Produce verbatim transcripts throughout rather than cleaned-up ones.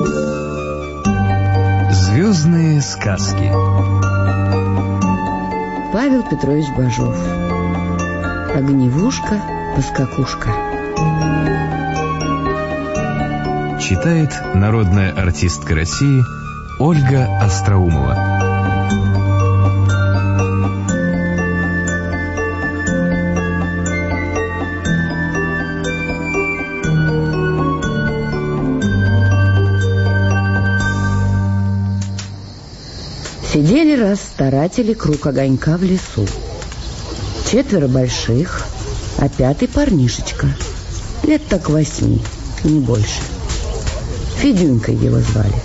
Звездные сказки. Павел Петрович Бажов. Огневушка-поскакушка. Читает народная артистка России Ольга Остроумова. Сидели раз старатели круг огонька в лесу. Четверо больших, а пятый парнишечка. Лет так восьми, не больше. Федюнькой его звали.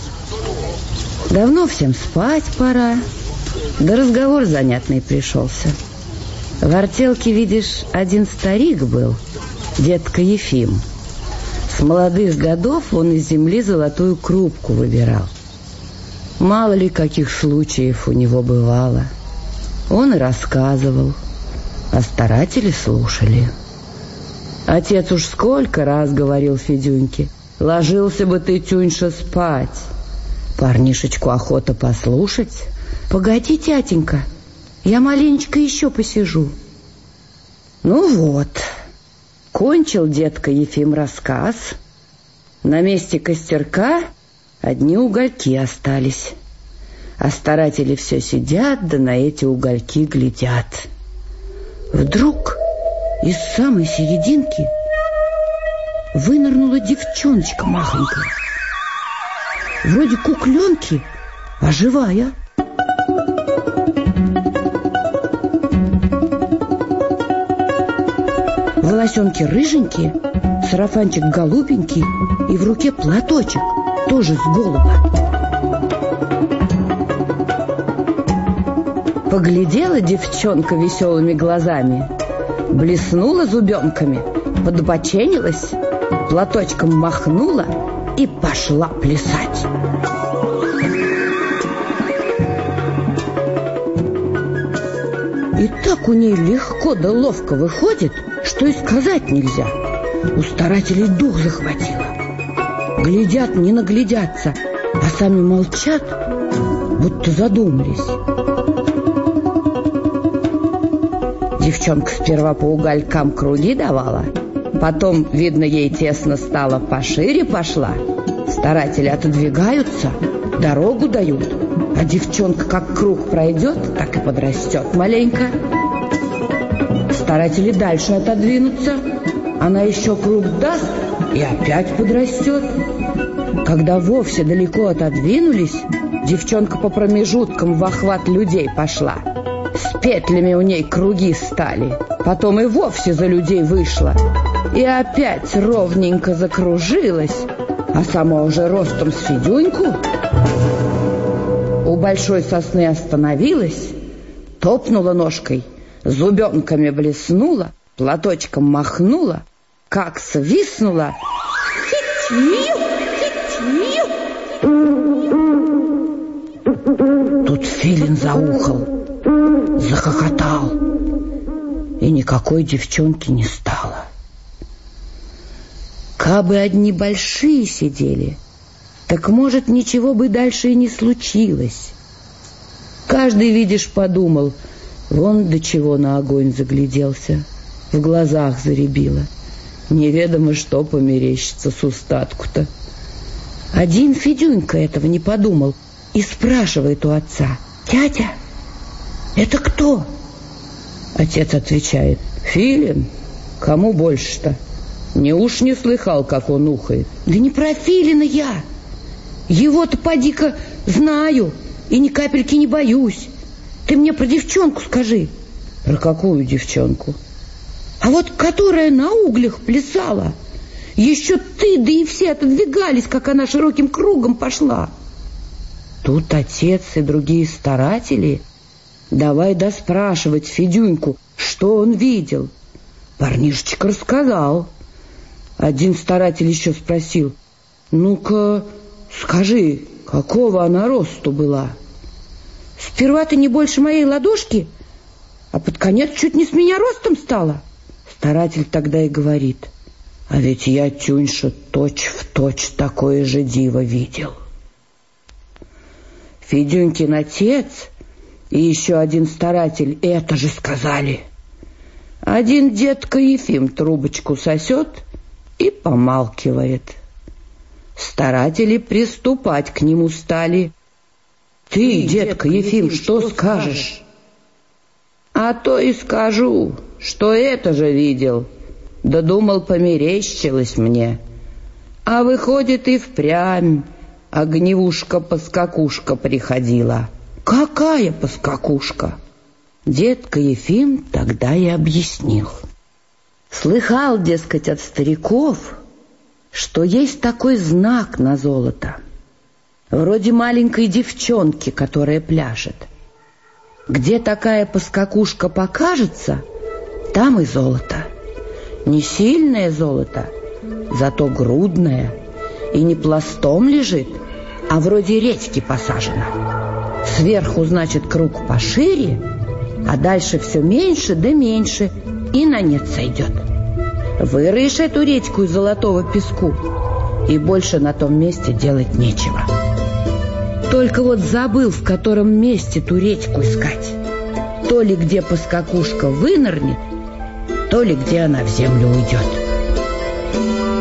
Давно всем спать пора, да разговор занятный пришелся. В артелке, видишь, один старик был, дедка Ефим. С молодых годов он из земли золотую крупку выбирал. Мало ли каких случаев у него бывало. Он и рассказывал, а старатели слушали. Отец уж сколько раз говорил Федюньке: ложился бы ты, Тюньша, спать. Парнишечку охота послушать. Погоди, тятенька, я маленечко еще посижу. Ну вот, кончил дедка Ефим рассказ. На месте костерка одни угольки остались, а старатели все сидят, да на эти угольки глядят. Вдруг из самой серединки вынырнула девчоночка махонькая, вроде кукленки, а живая. Волосенки рыженькие, сарафанчик голубенький и в руке платочек, тоже с голуба. Поглядела девчонка веселыми глазами, блеснула зубенками, подбоченилась, платочком махнула и пошла плясать. И так у ней легко да ловко выходит, что и сказать нельзя. У старателей дух захватило. Глядят, не наглядятся, а сами молчат, будто задумались. Девчонка сперва по уголькам круги давала, потом, видно, ей тесно стало, пошире пошла. Старатели отодвигаются, дорогу дают, а девчонка как круг пройдет, так и подрастет маленько. Старатели дальше отодвинутся, она еще круг даст и опять подрастет. Когда вовсе далеко отодвинулись, девчонка по промежуткам в охват людей пошла. С петлями у ней круги стали, потом и вовсе за людей вышла. И опять ровненько закружилась, а сама уже ростом с Федюньку. У большой сосны остановилась, топнула ножкой, зубенками блеснула, платочком махнула, как свистнула. Тут филин заухал, захохотал, и никакой девчонки не стало. Кабы одни большие сидели, так, может, ничего бы дальше и не случилось. Каждый, видишь, подумал: вон до чего на огонь загляделся, в глазах зарябило. Неведомо, что померещится с устатку-то. Один Федюнька этого не подумал и спрашивает у отца: «Тятя, это кто?» Отец отвечает: «Филин. Кому больше-то? Не уж не слыхал, как он ухает?» «Да не про Филина я. Его-то поди-ка знаю и ни капельки не боюсь. Ты мне про девчонку скажи». «Про какую девчонку?» «А вот которая на углях плясала. Еще ты, да и все отодвигались, как она широким кругом пошла». Тут отец и другие старатели давай доспрашивать Федюньку, что он видел. Парнишечка рассказал. Один старатель еще спросил: «Ну-ка, скажи, какого она росту была?» «Сперва-то не больше моей ладошки, а под конец чуть не с меня ростом стала». Старатель тогда и говорит: А ведь я, Тюньша, точь-в-точь такое же диво видел. Федюнькин отец и еще один старатель это же сказали. Один дедка Ефим трубочку сосет и помалкивает. Старатели приступать к нему стали. «Ты, дедка Ефим, что скажешь?» «А то и скажу, что это же видел. Да думал, померещилось мне. А выходит, и впрямь огневушка-поскакушка приходила». «Какая поскакушка?» Дедка Ефим тогда и объяснил. Слыхал, дескать, от стариков, что есть такой знак на золото, вроде маленькой девчонки, которая пляшет. Где такая поскакушка покажется, там и золото. Не сильное золото, зато грудное, и не пластом лежит, а вроде редьки посажено. Сверху, значит, круг пошире, а дальше все меньше да меньше, и на нет сойдет. Выроешь эту редьку из золотого песку, и больше на том месте делать нечего. Только вот забыл, в котором месте ту редьку искать. То ли где поскакушка вынырнет, то ли где она в землю уйдет.